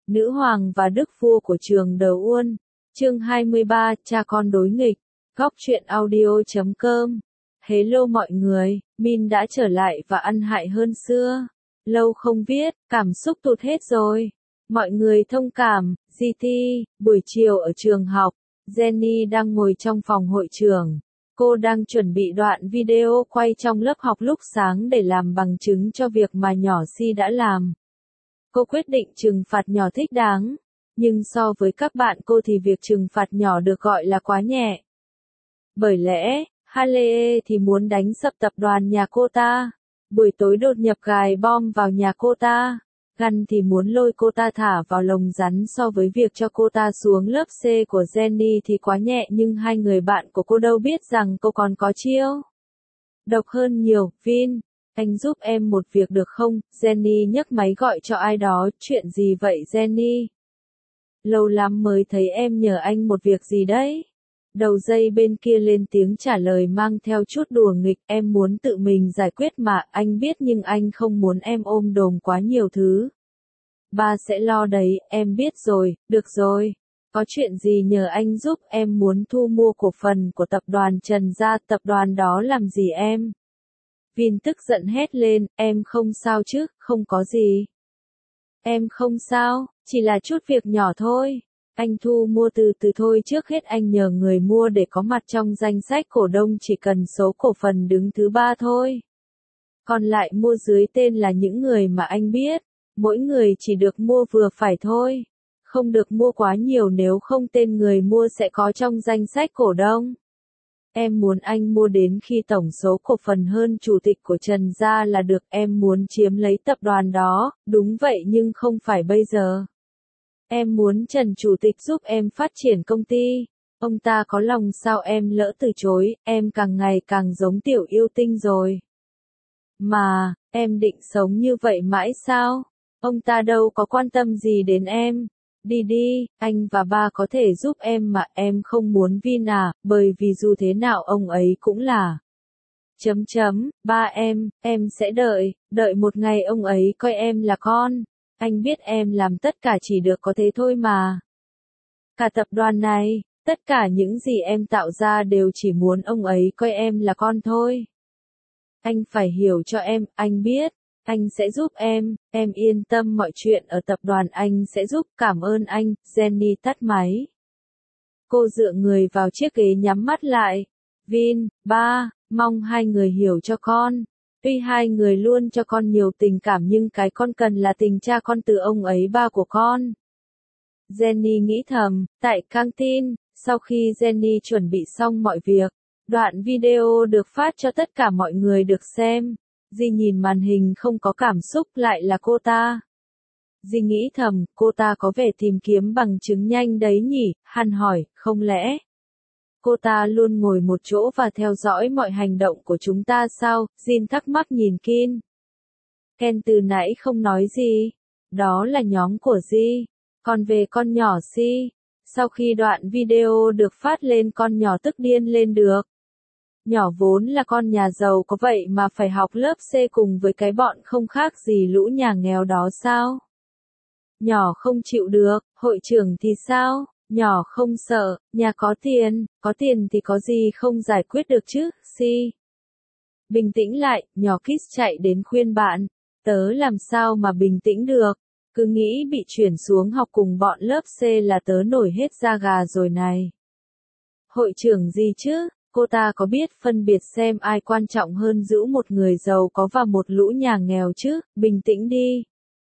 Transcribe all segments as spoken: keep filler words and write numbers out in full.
Nữ hoàng và đức vua của trường Đờ Uôn. Chương hai mươi ba, cha con đối nghịch. Góc truyện audio chấm com. Hello mọi người, Min đã trở lại và ăn hại hơn xưa. Lâu không viết, cảm xúc tụt hết rồi. Mọi người thông cảm, giê tê, buổi chiều ở trường học, Jenny đang ngồi trong phòng hội trường. Cô đang chuẩn bị đoạn video quay trong lớp học lúc sáng để làm bằng chứng cho việc mà nhỏ Si đã làm. Cô quyết định trừng phạt nhỏ thích đáng, nhưng so với các bạn cô thì việc trừng phạt nhỏ được gọi là quá nhẹ. Bởi lẽ, Haley thì muốn đánh sập tập đoàn nhà cô ta, buổi tối đột nhập gài bom vào nhà cô ta, Gunn thì muốn lôi cô ta thả vào lồng rắn. So với việc cho cô ta xuống lớp C của Jenny thì quá nhẹ, nhưng hai người bạn của cô đâu biết rằng cô còn có chiêu độc hơn nhiều. Vin, anh giúp em một việc được không? Jenny nhấc máy gọi cho ai đó. Chuyện gì vậy Jenny? Lâu lắm mới thấy em, nhờ anh một việc gì đấy? Đầu dây bên kia lên tiếng trả lời mang theo chút đùa nghịch. Em muốn tự mình giải quyết mà, anh biết, nhưng anh không muốn em ôm đồm quá nhiều thứ. Ba sẽ lo đấy, em biết rồi. Được rồi. Có chuyện gì nhờ anh giúp? Em muốn thu mua cổ phần của tập đoàn Trần gia. Tập đoàn đó làm gì em? Vin tức giận hét lên, em không sao chứ? Không có gì. Em không sao, chỉ là chút việc nhỏ thôi. Anh thu mua từ từ thôi. Trước hết anh nhờ người mua để có mặt trong danh sách cổ đông, chỉ cần số cổ phần đứng thứ ba thôi. Còn lại mua dưới tên là những người mà anh biết. Mỗi người chỉ được mua vừa phải thôi. Không được mua quá nhiều, nếu không tên người mua sẽ có trong danh sách cổ đông. Em muốn anh mua đến khi tổng số cổ phần hơn chủ tịch của Trần gia là được. Em muốn chiếm lấy tập đoàn đó. Đúng vậy, nhưng không phải bây giờ. Em muốn Trần chủ tịch giúp em phát triển công ty. Ông ta có lòng sao em lỡ từ chối? Em càng ngày càng giống tiểu yêu tinh rồi. Mà, em định sống như vậy mãi sao? Ông ta đâu có quan tâm gì đến em. Đi đi, anh và ba có thể giúp em mà. Em không muốn Vin à, bởi vì dù thế nào ông ấy cũng là... Chấm chấm, ba em, em sẽ đợi, đợi một ngày ông ấy coi em là con. Anh biết em làm tất cả chỉ được có thế thôi mà. Cả tập đoàn này, tất cả những gì em tạo ra đều chỉ muốn ông ấy coi em là con thôi. Anh phải hiểu cho em, anh biết, anh sẽ giúp em, em yên tâm, mọi chuyện ở tập đoàn anh sẽ giúp. Cảm ơn anh. Jenny tắt máy. Cô dựa người vào chiếc ghế nhắm mắt lại. Vin, ba, mong hai người hiểu cho con. Tuy hai người luôn cho con nhiều tình cảm, nhưng cái con cần là tình cha con từ ông ấy, ba của con. Jenny nghĩ thầm. Tại căng tin, sau khi Jenny chuẩn bị xong mọi việc, đoạn video được phát cho tất cả mọi người được xem. Dì nhìn màn hình không có cảm xúc. Lại là cô ta. Dì nghĩ thầm, cô ta có vẻ tìm kiếm bằng chứng nhanh đấy nhỉ. Hắn hỏi, không lẽ cô ta luôn ngồi một chỗ và theo dõi mọi hành động của chúng ta sao? Jin thắc mắc nhìn Kin. Ken từ nãy không nói gì. Đó là nhóm của Ji. Còn về con nhỏ Si, sau khi đoạn video được phát lên, con nhỏ tức điên lên được. Nhỏ vốn là con nhà giàu có vậy mà phải học lớp C cùng với cái bọn không khác gì lũ nhà nghèo đó sao? Nhỏ không chịu được. Hội trưởng thì sao? Nhỏ không sợ, nhà có tiền, có tiền thì có gì không giải quyết được chứ? Si, bình tĩnh lại. Nhỏ Kiss chạy đến khuyên bạn. Tớ làm sao mà bình tĩnh được? Cứ nghĩ bị chuyển xuống học cùng bọn lớp C là tớ nổi hết da gà rồi này. Hội trưởng gì chứ? Cô ta có biết phân biệt xem ai quan trọng hơn giữa một người giàu có và một lũ nhà nghèo chứ? Bình tĩnh đi.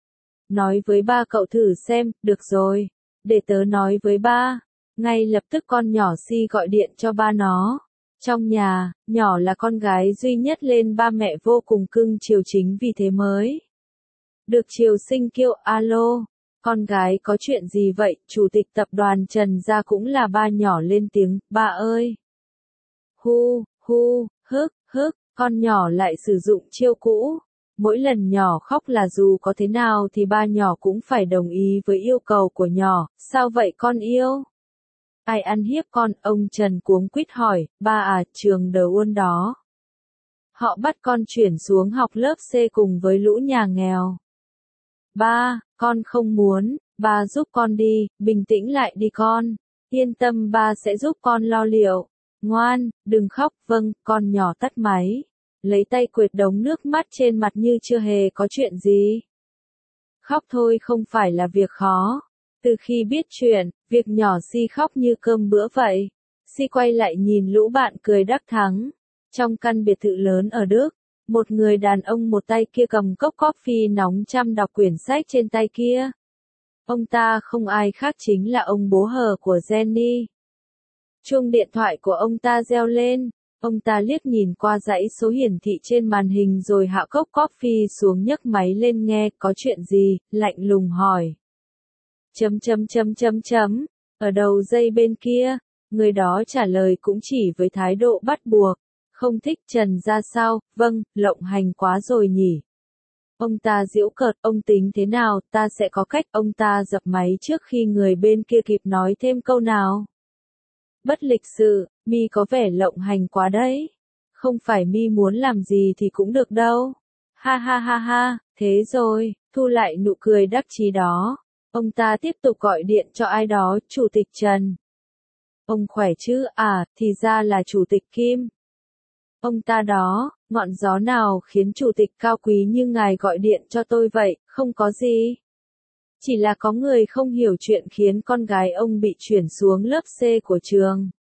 Nói với ba cậu thử xem. Được rồi. Để tớ nói với ba. Ngay lập tức con nhỏ Si gọi điện cho ba nó. Trong nhà, nhỏ là con gái duy nhất nên ba mẹ vô cùng cưng chiều, chính vì thế mới được chiều sinh kêu. Alo, con gái có chuyện gì vậy? Chủ tịch tập đoàn Trần gia cũng là ba. Nhỏ lên tiếng. Ba ơi. Hu, hu, hức, hức. Con nhỏ lại sử dụng chiêu cũ. Mỗi lần nhỏ khóc là dù có thế nào thì ba nhỏ cũng phải đồng ý với yêu cầu của nhỏ. Sao vậy con yêu? Ai ăn hiếp con? Ông Trần cuống quýt hỏi. Ba à, trường Đờ Uôn đó. Họ bắt con chuyển xuống học lớp C cùng với lũ nhà nghèo. Ba, con không muốn. Ba giúp con đi, bình tĩnh lại đi con. Yên tâm ba sẽ giúp con lo liệu. Ngoan, đừng khóc, vâng, con nhỏ tắt máy. Lấy tay quệt đống nước mắt trên mặt như chưa hề có chuyện gì. Khóc thôi không phải là việc khó. Từ khi biết chuyện, việc nhỏ Si khóc như cơm bữa vậy. Si quay lại nhìn lũ bạn cười đắc thắng. Trong căn biệt thự lớn ở Đức, một người đàn ông một tay kia cầm cốc coffee nóng chăm đọc quyển sách trên tay kia. Ông ta không ai khác chính là ông bố hờ của Jenny. Chuông điện thoại của ông ta reo lên. Ông ta liếc nhìn qua dãy số hiển thị trên màn hình rồi hạ cốc coffee xuống nhấc máy lên nghe có chuyện gì, lạnh lùng hỏi. Chấm chấm chấm chấm chấm, ở đầu dây bên kia, người đó trả lời cũng chỉ với thái độ bắt buộc. Không thích Trần ra sao, vâng, lộng hành quá rồi nhỉ. Ông ta giễu cợt, ông tính thế nào, ta sẽ có cách, ông ta dập máy trước khi người bên kia kịp nói thêm câu nào. Bất lịch sự, mi có vẻ lộng hành quá đấy. Không phải mi muốn làm gì thì cũng được đâu. Ha ha ha ha, thế rồi, thu lại nụ cười đắc chí đó. Ông ta tiếp tục gọi điện cho ai đó, Chủ tịch Trần. Ông khỏe chứ, à, thì ra là Chủ tịch Kim. Ông ta đó, ngọn gió nào khiến Chủ tịch cao quý như ngài gọi điện cho tôi vậy, không có gì. Chỉ là có người không hiểu chuyện khiến con gái ông bị chuyển xuống lớp C của trường.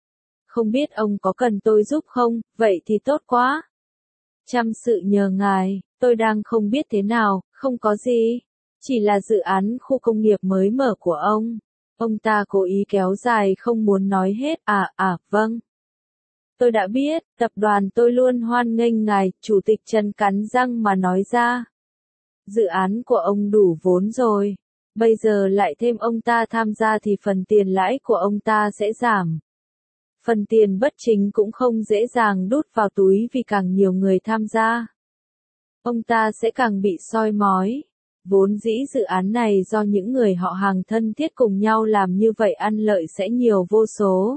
Không biết ông có cần tôi giúp không, vậy thì tốt quá. Chăm sự nhờ ngài, tôi đang không biết thế nào, không có gì. Chỉ là dự án khu công nghiệp mới mở của ông. Ông ta cố ý kéo dài không muốn nói hết, à, à, vâng. Tôi đã biết, tập đoàn tôi luôn hoan nghênh ngài, Chủ tịch Trần cắn răng mà nói ra. Dự án của ông đủ vốn rồi. Bây giờ lại thêm ông ta tham gia thì phần tiền lãi của ông ta sẽ giảm. Phần tiền bất chính cũng không dễ dàng đút vào túi vì càng nhiều người tham gia. Ông ta sẽ càng bị soi mói. Vốn dĩ dự án này do những người họ hàng thân thiết cùng nhau làm như vậy ăn lợi sẽ nhiều vô số.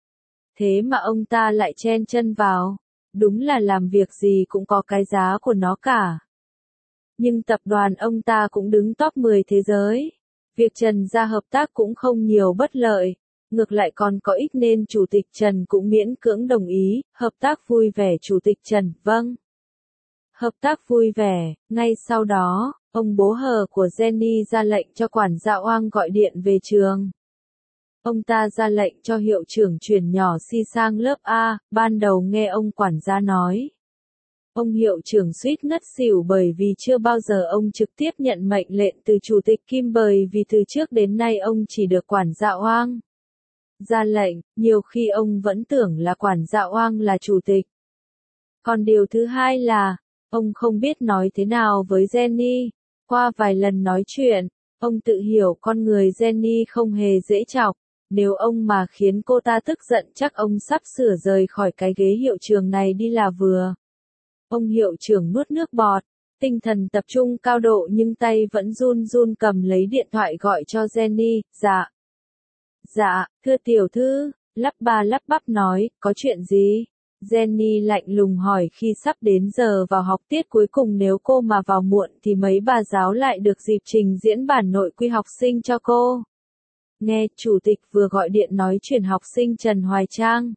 Thế mà ông ta lại chen chân vào. Đúng là làm việc gì cũng có cái giá của nó cả. Nhưng tập đoàn ông ta cũng đứng top mười thế giới. Việc Trần ra hợp tác cũng không nhiều bất lợi. Ngược lại còn có ích nên Chủ tịch Trần cũng miễn cưỡng đồng ý, hợp tác vui vẻ Chủ tịch Trần, vâng. Hợp tác vui vẻ, ngay sau đó, ông bố hờ của Jenny ra lệnh cho quản gia Oang gọi điện về trường. Ông ta ra lệnh cho hiệu trưởng chuyển nhỏ Si sang lớp A, ban đầu nghe ông quản gia nói. Ông hiệu trưởng suýt ngất xỉu bởi vì chưa bao giờ ông trực tiếp nhận mệnh lệnh từ Chủ tịch Kim bởi vì từ trước đến nay ông chỉ được quản gia Oang ra lệnh, nhiều khi ông vẫn tưởng là quản gia Oang là chủ tịch. Còn điều thứ hai là, ông không biết nói thế nào với Jenny. Qua vài lần nói chuyện, ông tự hiểu con người Jenny không hề dễ chọc. Nếu ông mà khiến cô ta tức giận chắc ông sắp sửa rời khỏi cái ghế hiệu trưởng này đi là vừa. Ông hiệu trưởng nuốt nước bọt, tinh thần tập trung cao độ nhưng tay vẫn run run cầm lấy điện thoại gọi cho Jenny, dạ. Dạ, thưa tiểu thư, lắp ba lắp bắp nói, có chuyện gì? Jenny lạnh lùng hỏi khi sắp đến giờ vào học tiết cuối cùng nếu cô mà vào muộn thì mấy bà giáo lại được dịp trình diễn bản nội quy học sinh cho cô. Nghe, chủ tịch vừa gọi điện nói chuyển học sinh Trần Hoài Trang.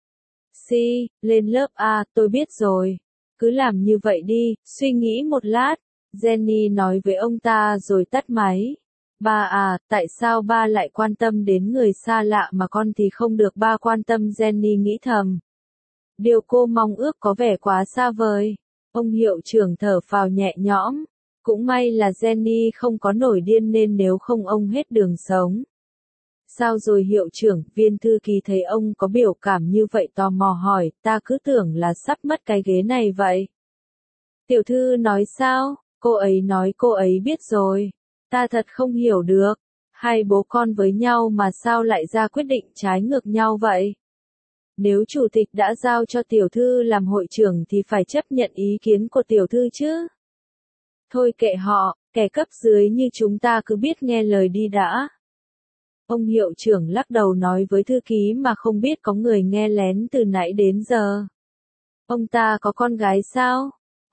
Si, lên lớp A, tôi biết rồi. Cứ làm như vậy đi, suy nghĩ một lát. Jenny nói với ông ta rồi tắt máy. Ba à, tại sao ba lại quan tâm đến người xa lạ mà con thì không được ba quan tâm Jenny nghĩ thầm. Điều cô mong ước có vẻ quá xa vời. Ông hiệu trưởng thở phào nhẹ nhõm. Cũng may là Jenny không có nổi điên nên nếu không ông hết đường sống. Sao rồi hiệu trưởng, viên thư ký thấy ông có biểu cảm như vậy tò mò hỏi, ta cứ tưởng là sắp mất cái ghế này vậy. Tiểu thư nói sao, cô ấy nói cô ấy biết rồi. Ta thật không hiểu được, hai bố con với nhau mà sao lại ra quyết định trái ngược nhau vậy? Nếu chủ tịch đã giao cho tiểu thư làm hội trưởng thì phải chấp nhận ý kiến của tiểu thư chứ. Thôi kệ họ, kẻ cấp dưới như chúng ta cứ biết nghe lời đi đã. Ông hiệu trưởng lắc đầu nói với thư ký mà không biết có người nghe lén từ nãy đến giờ. Ông ta có con gái sao?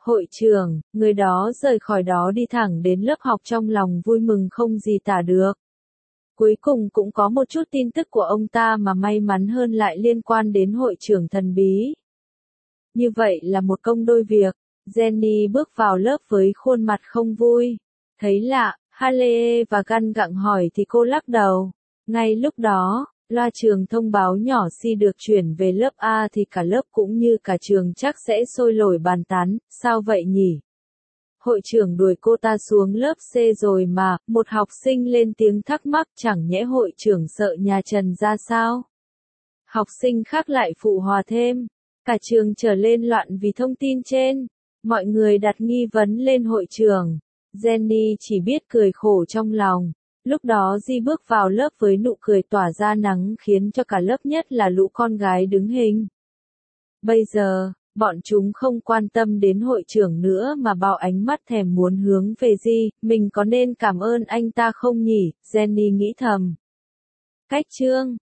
Hội trưởng, người đó rời khỏi đó đi thẳng đến lớp học trong lòng vui mừng không gì tả được. Cuối cùng cũng có một chút tin tức của ông ta mà may mắn hơn lại liên quan đến hội trưởng thần bí. Như vậy là một công đôi việc. Jenny bước vào lớp với khuôn mặt không vui. Thấy lạ, Haley và gằn gặng hỏi thì cô lắc đầu. Ngay lúc đó, loa trường thông báo nhỏ Si được chuyển về lớp A thì cả lớp cũng như cả trường chắc sẽ sôi nổi bàn tán, sao vậy nhỉ? Hội trưởng đuổi cô ta xuống lớp C rồi mà, một học sinh lên tiếng thắc mắc, chẳng nhẽ hội trưởng sợ nhà Trần ra sao? Học sinh khác lại phụ hòa thêm, cả trường trở lên loạn vì thông tin trên, mọi người đặt nghi vấn lên hội trưởng. Jenny chỉ biết cười khổ trong lòng. Lúc đó Di bước vào lớp với nụ cười tỏa ra nắng khiến cho cả lớp nhất là lũ con gái đứng hình. Bây giờ, bọn chúng không quan tâm đến hội trưởng nữa mà bao ánh mắt thèm muốn hướng về Di, mình có nên cảm ơn anh ta không nhỉ, Jenny nghĩ thầm. Cách chương